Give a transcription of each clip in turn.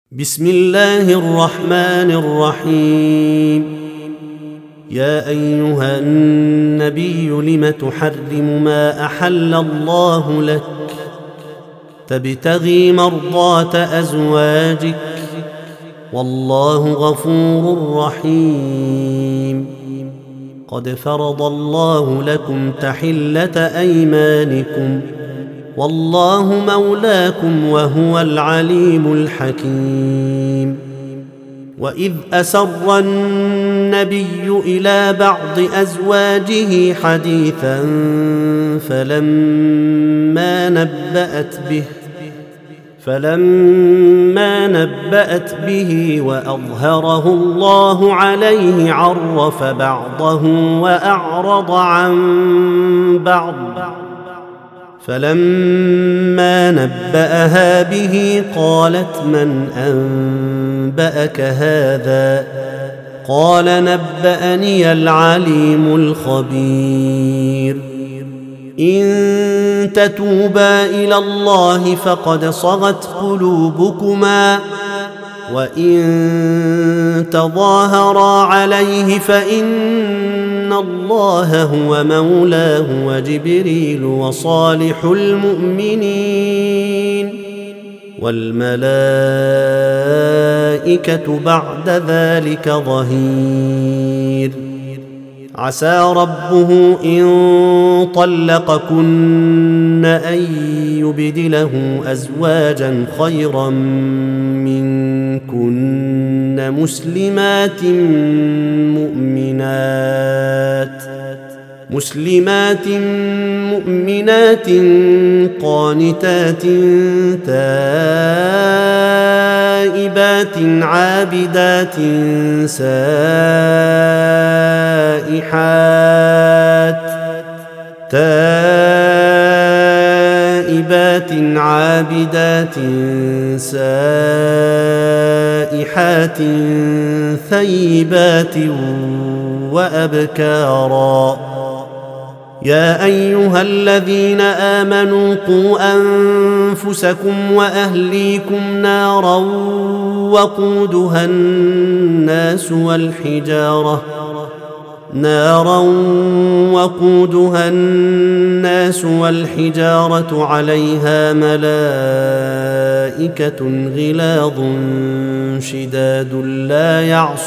بسم الله الرحمن الرحيم. يا أيها النبي لم تحرم ما أحل الله لك تبتغي مرضات أزواجك والله غفور رحيم. قد فرض الله لكم تحلة أيمانكم والله مولاكم وهو العليم الحكيم. وإذ أسر النبي إلى بعض أزواجه حديثا فلما نبأت به وأظهره الله عليه عرف بعضه وأعرض عن بعض. فلما نبأها به قالت من أنبأك هذا؟ قال نبأني العليم الخبير. إن تتوبا إلى الله فقد صغت قلوبكما وإن تظاهرا عليه فإن الله هو مولاه وجبريل وصالح المؤمنين والملائكة بعد ذلك ظهير. عسى ربه إن طلقكن أن يبدله أزواجا خيرا منكن مسلمات مؤمنات قانتات تائبات عابدات سائحات ثيبات وأبكارا. يا أيها الذين آمنوا قوا أنفسكم وأهليكم نارا وقودها الناس والحجارة عليها ملائكة غلاظ شداد لا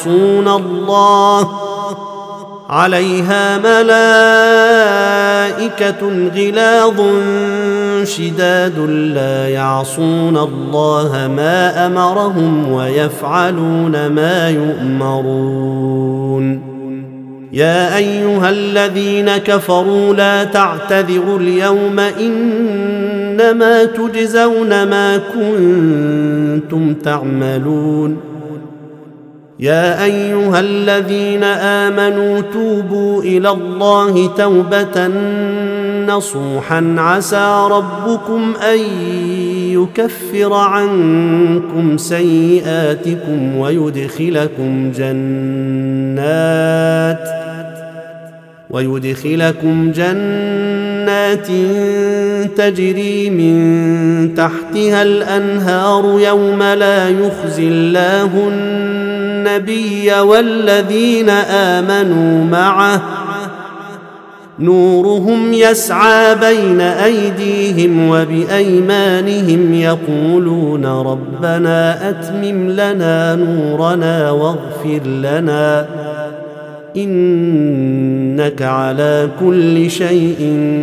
يعصون الله ما أمرهم ويفعلون ما يؤمرون. يا أيها الذين كفروا لا تعتذروا اليوم إنما تجزون ما كنتم تعملون. يا أيها الذين آمنوا توبوا إلى الله توبة نصوحا عسى ربكم أن يكفر عنكم سيئاتكم ويدخلكم جنات تجري من تحتها الأنهار يوم لا يخزي الله النبي والذين آمنوا معه نورهم يسعى بين أيديهم وبأيمانهم يقولون ربنا أتمم لنا نورنا واغفر لنا إنك على كل شيء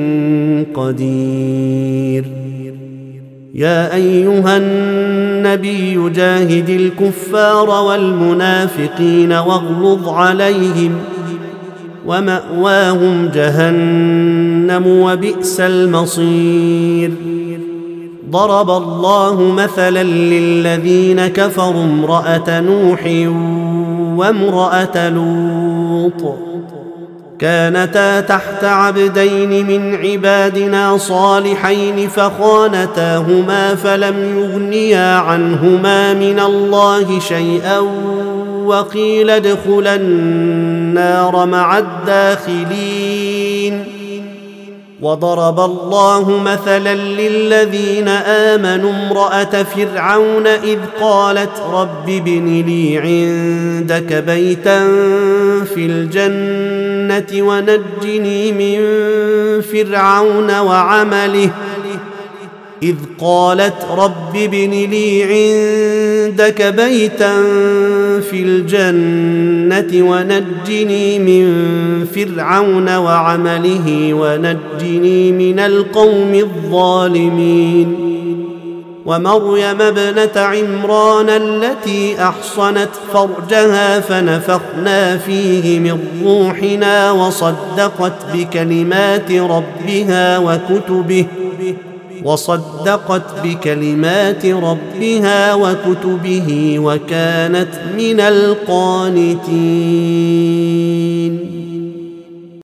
قدير. يا أيها النبي جاهد الكفار والمنافقين واغلظ عليهم ومأواهم جهنم وبئس المصير. ضرب الله مثلا للذين كفروا امرأة نوح وامرأة لوط كانتا تحت عبدين من عبادنا صالحين فخانتاهما فلم يغنيا عنهما من الله شيئا وقيل ادخلا النار مع الداخلين. وضرب الله مثلا للذين آمنوا امرأة فرعون إذ قالت رب ابن لي عندك بيتا في الجنة ونجني من فرعون وعمله إذ قالت رب ابن لي عندك بيتا في الجنة ونجني من فرعون وعمله ونجني من القوم الظالمين ومريم ابنة عمران التي أحصنت فرجها فنفخنا فيه من روحنا وصدقت بكلمات ربها وكتبه وكانت من القانتين.